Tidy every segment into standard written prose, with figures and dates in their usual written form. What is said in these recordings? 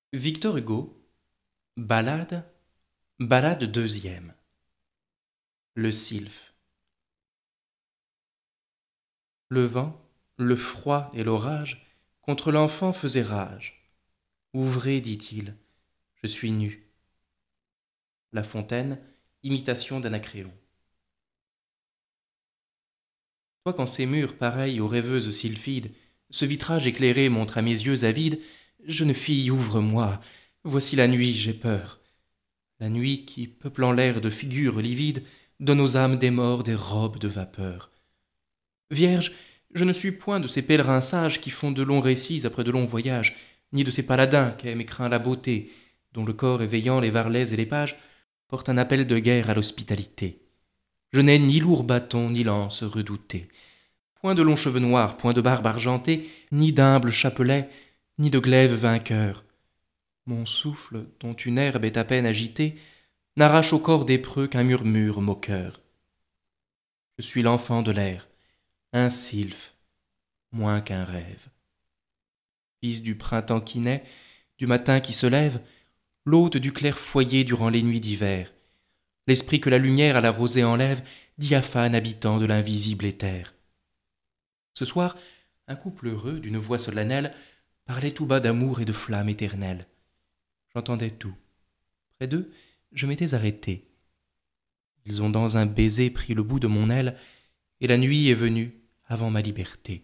Victor Hugo, Ballade, Ballade deuxième. Le sylphe. Le vent, le froid et l'orage contre l'enfant faisaient rage. Ouvrez, dit-il, je suis nu. La Fontaine, imitation d'Anacréon. Toi, quand ces murs, pareils aux rêveuses sylphides, ce vitrage éclairé montre à mes yeux avides, jeune fille, ouvre-moi, voici la nuit, j'ai peur. La nuit qui, peuplant l'air de figures livides, donne aux âmes des morts des robes de vapeur. Vierge, je ne suis point de ces pèlerins sages qui font de longs récits après de longs voyages, ni de ces paladins qu'aime et craint la beauté, dont le corps éveillant les varlets et les pages porte un appel de guerre à l'hospitalité. Je n'ai ni lourd bâton ni lance redoutée, point de longs cheveux noirs, point de barbe argentée, ni d'humble chapelet, ni de glaive vainqueur. Mon souffle, dont une herbe est à peine agitée, n'arrache au corps des preux qu'un murmure moqueur. Je suis l'enfant de l'air, un sylphe, moins qu'un rêve. Fils du printemps qui naît, du matin qui se lève, l'hôte du clair foyer durant les nuits d'hiver, l'esprit que la lumière à la rosée enlève, diaphane habitant de l'invisible éther. Ce soir, un couple heureux, d'une voix solennelle, parlait tout bas d'amour et de flamme éternelle. J'entendais tout. Près d'eux, je m'étais arrêté. Ils ont dans un baiser pris le bout de mon aile, et la nuit est venue avant ma liberté.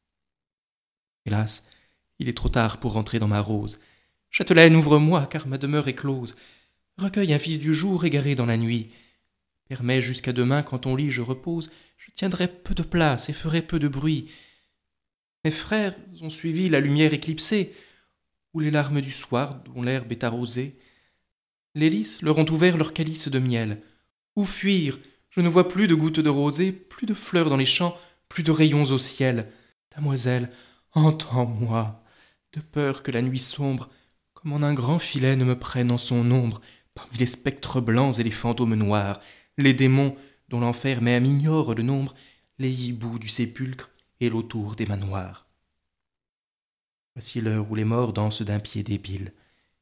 Hélas, il est trop tard pour rentrer dans ma rose. Châtelaine, ouvre-moi, car ma demeure est close. Recueille un fils du jour égaré dans la nuit. Permets jusqu'à demain, quand ton lit je repose, je tiendrai peu de place et ferai peu de bruit. Mes frères ont suivi la lumière éclipsée, ou les larmes du soir dont l'herbe est arrosée. Les lys leur ont ouvert leur calice de miel. Où fuir? Je ne vois plus de gouttes de rosée, plus de fleurs dans les champs, plus de rayons au ciel. Damoiselle, entends-moi, de peur que la nuit sombre, comme en un grand filet, ne me prenne en son ombre, parmi les spectres blancs et les fantômes noirs, les démons dont l'enfer même ignore le nombre, les hiboux du sépulcre et l'autour des manoirs. Voici l'heure où les morts dansent d'un pied débile.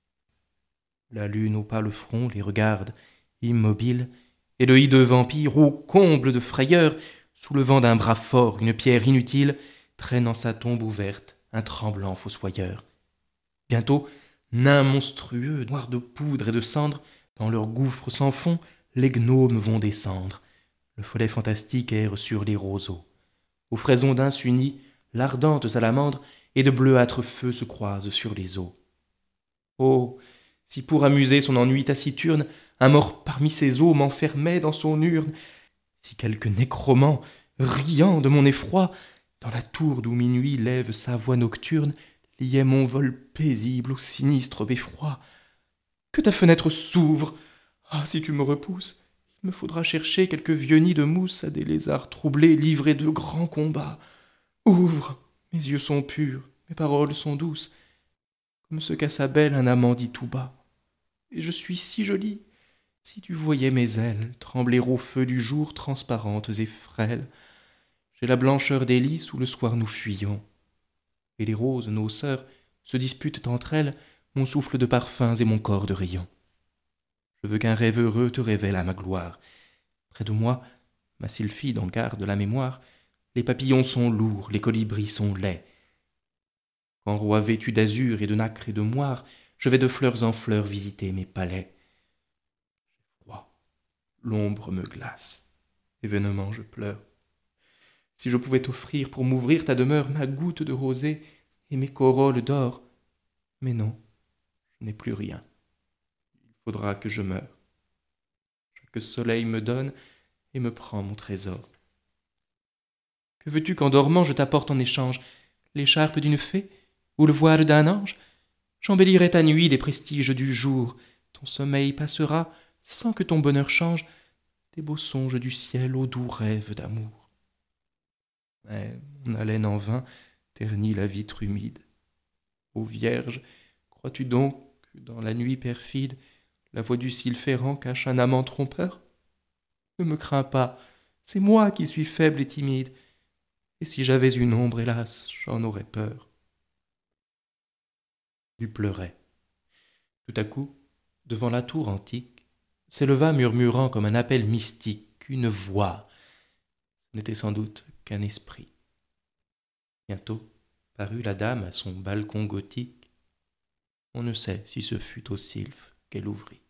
La lune au pâle front les regarde, immobile, et le hideux vampire, au comble de frayeur, soulevant d'un bras fort une pierre inutile, traîne en sa tombe ouverte un tremblant fossoyeur. Bientôt, nains monstrueux, noirs de poudre et de cendre, dans leur gouffre sans fond, les gnomes vont descendre. Le follet fantastique erre sur les roseaux. Aux frais ondins s'unit l'ardente salamandre, et de bleuâtres feux se croisent sur les eaux. Oh, si pour amuser son ennui taciturne, un mort parmi ses os m'enfermait dans son urne, si quelque nécromant, riant de mon effroi, dans la tour d'où minuit lève sa voix nocturne, liait mon vol paisible au sinistre beffroi. Que ta fenêtre s'ouvre! Ah, si tu me repousses, il me faudra chercher quelque vieux nid de mousse à des lézards troublés, livrés de grands combats. Ouvre! Mes yeux sont purs, mes paroles sont douces, comme ce qu'à sa belle un amant dit tout bas. Et je suis si jolie, si tu voyais mes ailes trembler au feu du jour transparentes et frêles. J'ai la blancheur des lys où le soir nous fuyons, et les roses, nos sœurs, se disputent entre elles mon souffle de parfums et mon corps de rayons. Je veux qu'un rêve heureux te révèle à ma gloire. Près de moi, ma sylphide en garde la mémoire, les papillons sont lourds, les colibris sont laids. Qu'en roi vêtu d'azur et de nacre et de moire, je vais de fleurs en fleurs visiter mes palais. J'ai froid, l'ombre me glace, et vainement je pleure. Si je pouvais t'offrir pour m'ouvrir ta demeure ma goutte de rosée et mes corolles d'or, mais non, je n'ai plus rien. Il faudra que je meure. Chaque soleil me donne et me prend mon trésor. Que veux-tu qu'en dormant je t'apporte en échange? L'écharpe d'une fée ou le voile d'un ange? J'embellirai ta nuit des prestiges du jour. Ton sommeil passera sans que ton bonheur change des beaux songes du ciel aux doux rêves d'amour. Mais mon haleine en vain ternit la vitre humide. Ô Vierge, crois-tu donc que dans la nuit perfide la voix du sylphe errant cache un amant trompeur? Ne me crains pas, c'est moi qui suis faible et timide, et si j'avais une ombre, hélas, j'en aurais peur. Il pleurait. Tout à coup, devant la tour antique, s'éleva murmurant comme un appel mystique une voix. Ce n'était sans doute qu'un esprit. Bientôt parut la dame à son balcon gothique. On ne sait si ce fut aux sylphes qu'elle ouvrit.